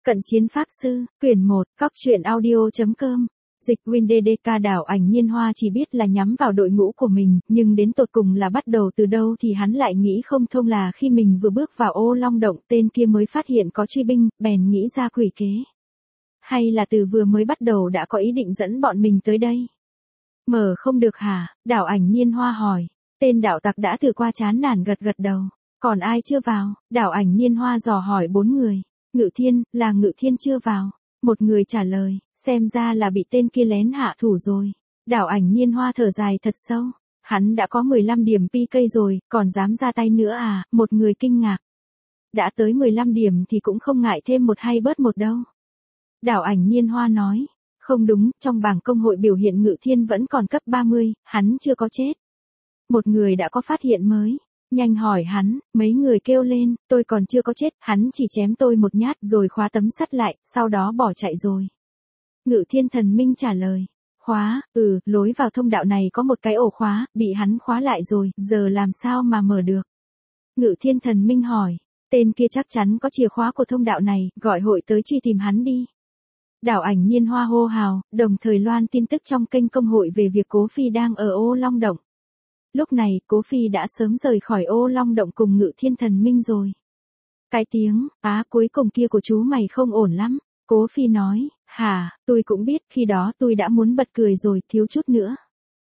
Cận chiến pháp sư, quyển 1, Cóc truyện audio.com. Dịch WinDDK đảo ảnh Nhiên Hoa chỉ biết là nhắm vào đội ngũ của mình, nhưng đến tột cùng là bắt đầu từ đâu thì hắn lại nghĩ không thông, là khi mình vừa bước vào ô long động tên kia mới phát hiện có truy binh, bèn nghĩ ra quỷ kế. Hay là từ vừa mới bắt đầu đã có ý định dẫn bọn mình tới đây? Mở không được hả? Đảo ảnh Nhiên Hoa hỏi. Tên đạo tặc đã thử qua chán nản gật gật đầu. Còn ai chưa vào? Đảo ảnh Nhiên Hoa dò hỏi 4 người. Ngự Thiên, là Ngự Thiên chưa vào. Một người trả lời, xem ra là bị tên kia lén hạ thủ rồi. Đảo ảnh Nhiên Hoa thở dài thật sâu. Hắn đã có 15 điểm PK rồi, còn dám ra tay nữa à? Một người kinh ngạc. Đã tới 15 điểm thì cũng không ngại thêm một hay bớt một đâu. Đảo ảnh Nhiên Hoa nói. Không đúng, trong bảng công hội biểu hiện Ngự Thiên vẫn còn cấp 30, hắn chưa có chết. Một người đã có phát hiện mới. Nhanh hỏi hắn, mấy người kêu lên, tôi còn chưa có chết, hắn chỉ chém tôi một nhát rồi khóa tấm sắt lại, sau đó bỏ chạy rồi. Ngự Thiên Thần Minh trả lời, khóa, lối vào thông đạo này có một cái ổ khóa, bị hắn khóa lại rồi, giờ làm sao mà mở được? Ngự Thiên Thần Minh hỏi, tên kia chắc chắn có chìa khóa của thông đạo này, gọi hội tới truy tìm hắn đi. Đảo ảnh Nhiên Hoa hô hào, đồng thời loan tin tức trong kênh công hội về việc Cố Phi đang ở ô long động. Lúc này, Cố Phi đã sớm rời khỏi ô long động cùng Ngự Thiên Thần Minh rồi. Cái tiếng, cuối cùng kia của chú mày không ổn lắm. Cố Phi nói, hả, tôi cũng biết, khi đó tôi đã muốn bật cười rồi, thiếu chút nữa.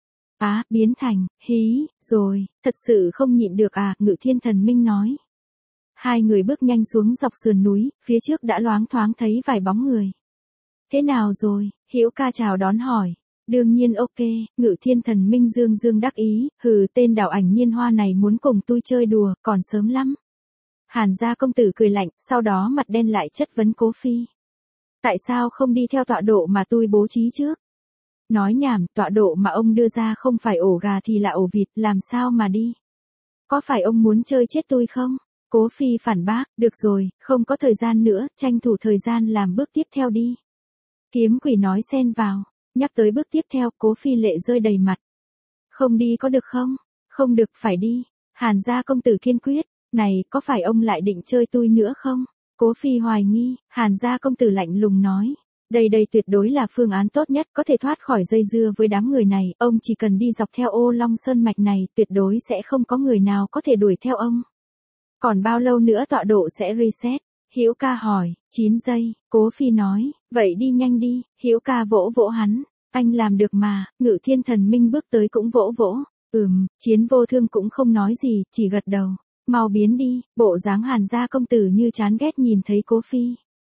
Biến thành, hí, rồi, thật sự không nhịn được à, Ngự Thiên Thần Minh nói. Hai người bước nhanh xuống dọc sườn núi, phía trước đã loáng thoáng thấy vài bóng người. Thế nào rồi, Hữu Ca chào đón hỏi. Đương nhiên ok, Ngự Thiên Thần Minh dương đắc ý, tên đảo ảnh Nhiên Hoa này muốn cùng tôi chơi đùa, còn sớm lắm. Hàn gia công tử cười lạnh, sau đó mặt đen lại chất vấn Cố Phi. Tại sao không đi theo tọa độ mà tôi bố trí trước? Nói nhảm, tọa độ mà ông đưa ra không phải ổ gà thì là ổ vịt, làm sao mà đi? Có phải ông muốn chơi chết tôi không? Cố Phi phản bác, được rồi, không có thời gian nữa, tranh thủ thời gian làm bước tiếp theo đi. Kiếm Quỷ nói xen vào. Nhắc tới bước tiếp theo, Cố Phi lệ rơi đầy mặt. Không đi có được không? Không được, phải đi. Hàn gia công tử kiên quyết. Này, có phải ông lại định chơi tôi nữa không? Cố Phi hoài nghi. Hàn gia công tử lạnh lùng nói. Đây tuyệt đối là phương án tốt nhất, có thể thoát khỏi dây dưa với đám người này. Ông chỉ cần đi dọc theo ô long sơn mạch này, tuyệt đối sẽ không có người nào có thể đuổi theo ông. Còn bao lâu nữa tọa độ sẽ reset? Hữu Ca hỏi, 9 giây, Cố Phi nói, vậy đi nhanh đi. Hữu Ca vỗ vỗ hắn, anh làm được mà. Ngự Thiên Thần Minh bước tới cũng vỗ vỗ, Chiến Vô Thương cũng không nói gì, chỉ gật đầu, mau biến đi. Bộ dáng Hàn gia công tử như chán ghét nhìn thấy Cố Phi.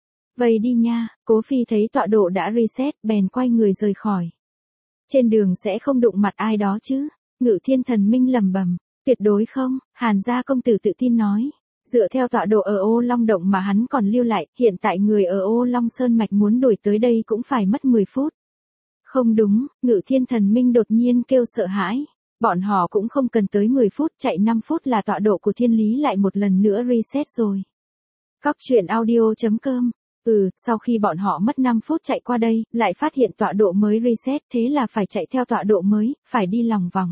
Vậy đi nha. Cố Phi thấy tọa độ đã reset, bèn quay người rời khỏi. Trên đường sẽ không đụng mặt ai đó chứ? Ngự Thiên Thần Minh lẩm bẩm, tuyệt đối không. Hàn gia công tử tự tin nói. Dựa theo tọa độ ở ô long động mà hắn còn lưu lại, hiện tại người ở ô long sơn mạch muốn đuổi tới đây cũng phải mất 10 phút. Không đúng, Ngự Thiên Thần Minh đột nhiên kêu sợ hãi. Bọn họ cũng không cần tới 10 phút, chạy 5 phút là tọa độ của thiên lý lại một lần nữa reset rồi. Cóc truyện audio.com. Sau khi bọn họ mất 5 phút chạy qua đây, lại phát hiện tọa độ mới reset, thế là phải chạy theo tọa độ mới, phải đi lòng vòng.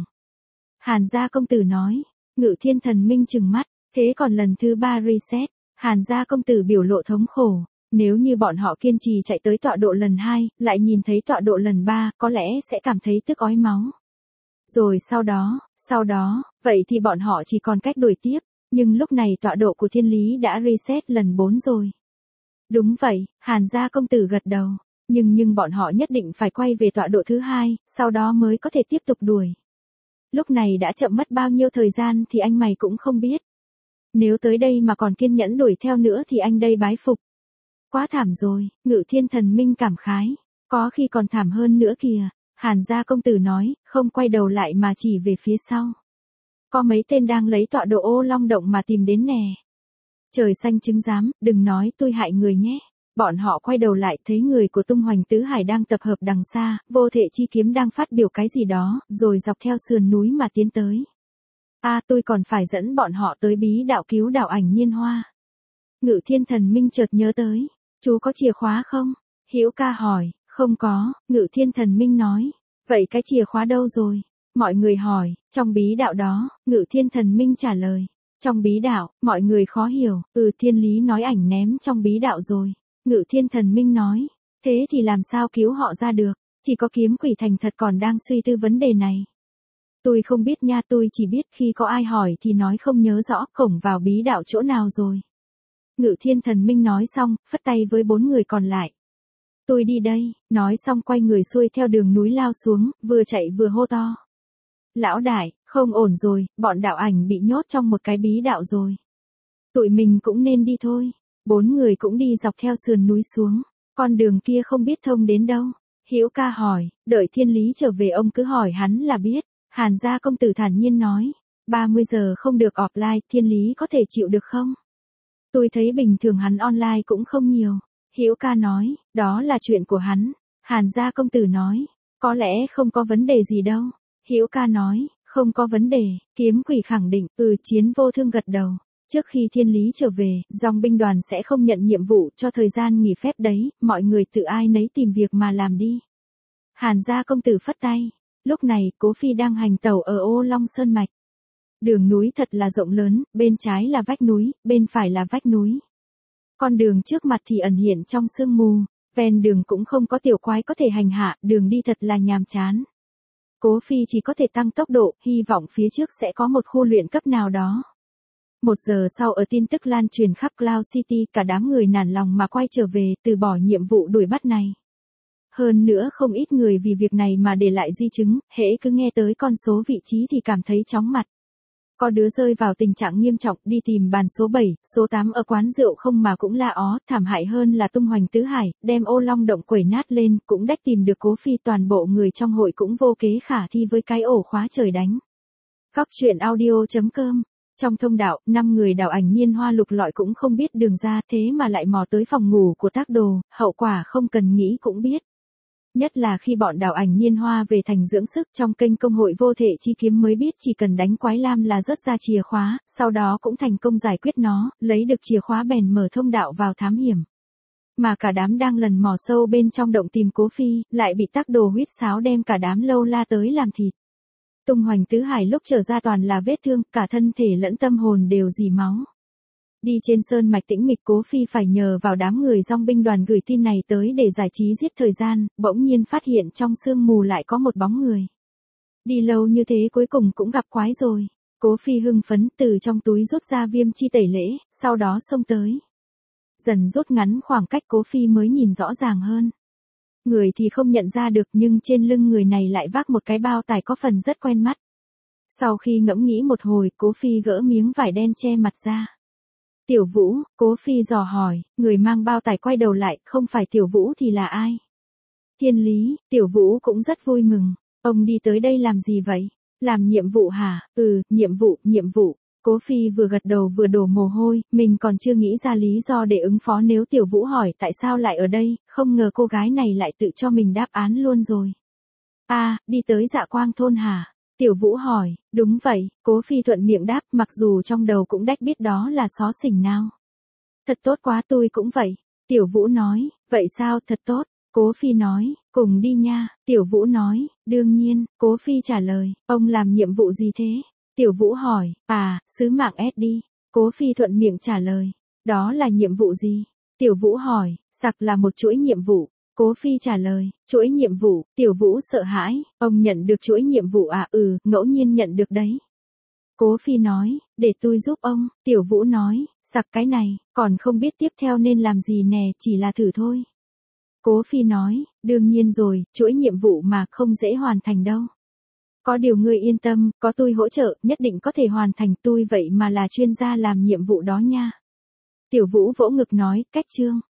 Hàn gia công tử nói. Ngự Thiên Thần Minh trừng mắt. Thế còn lần thứ 3 reset, Hàn gia công tử biểu lộ thống khổ. Nếu như bọn họ kiên trì chạy tới tọa độ lần 2, lại nhìn thấy tọa độ lần 3, có lẽ sẽ cảm thấy tức ói máu. Rồi sau đó, vậy thì bọn họ chỉ còn cách đuổi tiếp. Nhưng lúc này tọa độ của thiên lý đã reset lần 4 rồi. Đúng vậy, Hàn gia công tử gật đầu. Nhưng bọn họ nhất định phải quay về tọa độ thứ 2, sau đó mới có thể tiếp tục đuổi. Lúc này đã chậm mất bao nhiêu thời gian thì anh mày cũng không biết. Nếu tới đây mà còn kiên nhẫn đuổi theo nữa thì anh đây bái phục. Quá thảm rồi, Ngự Thiên Thần Minh cảm khái. Có khi còn thảm hơn nữa kìa. Hàn gia công tử nói, không quay đầu lại mà chỉ về phía sau. Có mấy tên đang lấy tọa độ ô long động mà tìm đến nè. Trời xanh chứng giám, đừng nói tôi hại người nhé. Bọn họ quay đầu lại thấy người của Tung Hoành Tứ Hải đang tập hợp đằng xa, Vô Thể Chi Kiếm đang phát biểu cái gì đó, rồi dọc theo sườn núi mà tiến tới. Tôi còn phải dẫn bọn họ tới bí đạo cứu đảo ảnh Nhiên Hoa. Ngự Thiên Thần Minh chợt nhớ tới. Chú có chìa khóa không? Hữu Ca hỏi. Không có, Ngự Thiên Thần Minh nói. Vậy cái chìa khóa đâu rồi? Mọi người hỏi. Trong bí đạo đó, Ngự Thiên Thần Minh trả lời. Trong bí đạo, mọi người khó hiểu. Thiên lý nói ảnh ném trong bí đạo rồi. Ngự Thiên Thần Minh nói, thế thì làm sao cứu họ ra được, chỉ có Kiếm Quỷ thành thật còn đang suy tư vấn đề này. Tôi không biết nha, tôi chỉ biết khi có ai hỏi thì nói không nhớ rõ cổng vào bí đạo chỗ nào rồi. Ngự Thiên Thần Minh nói xong, phất tay với 4 người còn lại. Tôi đi đây, nói xong quay người xuôi theo đường núi lao xuống, vừa chạy vừa hô to. Lão đại, không ổn rồi, bọn đạo ảnh bị nhốt trong một cái bí đạo rồi. Tụi mình cũng nên đi thôi. 4 người cũng đi dọc theo sườn núi xuống, con đường kia không biết thông đến đâu. Hữu Ca hỏi, đợi Thiên Lý trở về ông cứ hỏi hắn là biết. Hàn gia công tử thản nhiên nói, 30 giờ không được offline, Thiên Lý có thể chịu được không? Tôi thấy bình thường hắn online cũng không nhiều. Hữu Ca nói, đó là chuyện của hắn. Hàn gia công tử nói, có lẽ không có vấn đề gì đâu. Hữu Ca nói, không có vấn đề. Kiếm Quỷ khẳng định, Chiến Vô Thương gật đầu. Trước khi Thiên Lý trở về, dòng binh đoàn sẽ không nhận nhiệm vụ cho thời gian nghỉ phép đấy, mọi người tự ai nấy tìm việc mà làm đi. Hàn gia công tử phất tay. Lúc này, Cố Phi đang hành tẩu ở Ô Long Sơn Mạch. Đường núi thật là rộng lớn, bên trái là vách núi, bên phải là vách núi. Con đường trước mặt thì ẩn hiện trong sương mù, ven đường cũng không có tiểu quái có thể hành hạ, đường đi thật là nhàm chán. Cố Phi chỉ có thể tăng tốc độ, hy vọng phía trước sẽ có một khu luyện cấp nào đó. 1 giờ sau ở tin tức lan truyền khắp Cloud City, cả đám người nản lòng mà quay trở về, từ bỏ nhiệm vụ đuổi bắt này. Hơn nữa không ít người vì việc này mà để lại di chứng, hễ cứ nghe tới con số vị trí thì cảm thấy chóng mặt. Có đứa rơi vào tình trạng nghiêm trọng đi tìm bàn số 7, số 8 ở quán rượu không mà cũng la ó, thảm hại hơn là tung hoành tứ hải, đem Ô Long động quẩy nát lên, cũng đách tìm được Cố Phi, toàn bộ người trong hội cũng vô kế khả thi với cái ổ khóa trời đánh. Góc truyện audio.com. Trong thông đạo, 5 người đạo ảnh Nhiên Hoa lục lọi cũng không biết đường ra, thế mà lại mò tới phòng ngủ của Tác Đồ, hậu quả không cần nghĩ cũng biết. Nhất là khi bọn đạo ảnh Nhiên Hoa về thành dưỡng sức, trong kênh công hội Vô Thể Chi Kiếm mới biết chỉ cần đánh quái lam là rớt ra chìa khóa, sau đó cũng thành công giải quyết nó, lấy được chìa khóa bèn mở thông đạo vào thám hiểm. Mà cả đám đang lần mò sâu bên trong động tìm Cố Phi, lại bị Tác Đồ huýt sáo đem cả đám lâu la tới làm thịt. Tung hoành tứ hải lúc trở ra toàn là vết thương, cả thân thể lẫn tâm hồn đều rỉ máu. Đi trên sơn mạch tĩnh mịch, Cố Phi phải nhờ vào đám người dòng binh đoàn gửi tin này tới để giải trí giết thời gian, bỗng nhiên phát hiện trong sương mù lại có một bóng người. Đi lâu như thế cuối cùng cũng gặp quái rồi. Cố Phi hưng phấn từ trong túi rút ra viêm chi tẩy lễ, sau đó xông tới. Dần rút ngắn khoảng cách, Cố Phi mới nhìn rõ ràng hơn. Người thì không nhận ra được, nhưng trên lưng người này lại vác một cái bao tải có phần rất quen mắt. Sau khi ngẫm nghĩ một hồi, Cố Phi gỡ miếng vải đen che mặt ra. Tiểu Vũ, Cố Phi dò hỏi, người mang bao tải quay đầu lại, không phải Tiểu Vũ thì là ai? Thiên Lý. Tiểu Vũ cũng rất vui mừng. Ông đi tới đây làm gì vậy? Làm nhiệm vụ hả? Nhiệm vụ. Cố Phi vừa gật đầu vừa đổ mồ hôi, mình còn chưa nghĩ ra lý do để ứng phó nếu Tiểu Vũ hỏi tại sao lại ở đây, không ngờ cô gái này lại tự cho mình đáp án luôn rồi. Đi tới Dạ Quang thôn hả? Tiểu Vũ hỏi, đúng vậy, Cố Phi thuận miệng đáp, mặc dù trong đầu cũng đách biết đó là xó xỉnh nào. Thật tốt quá, tôi cũng vậy. Tiểu Vũ nói, vậy sao, thật tốt. Cố Phi nói, cùng đi nha. Tiểu Vũ nói, đương nhiên. Cố Phi trả lời, ông làm nhiệm vụ gì thế? Tiểu Vũ hỏi, sứ mạng SD. Cố Phi thuận miệng trả lời, đó là nhiệm vụ gì? Tiểu Vũ hỏi, sặc là một chuỗi nhiệm vụ. Cố Phi trả lời, chuỗi nhiệm vụ. Tiểu Vũ sợ hãi, ông nhận được chuỗi nhiệm vụ à? Ngẫu nhiên nhận được đấy. Cố Phi nói, để tôi giúp ông. Tiểu Vũ nói, sặc cái này, còn không biết tiếp theo nên làm gì nè, chỉ là thử thôi. Cố Phi nói, đương nhiên rồi, chuỗi nhiệm vụ mà không dễ hoàn thành đâu. Có điều ngươi yên tâm, có tôi hỗ trợ, nhất định có thể hoàn thành, tôi vậy mà là chuyên gia làm nhiệm vụ đó nha. Tiểu Vũ vỗ ngực nói, cách chương.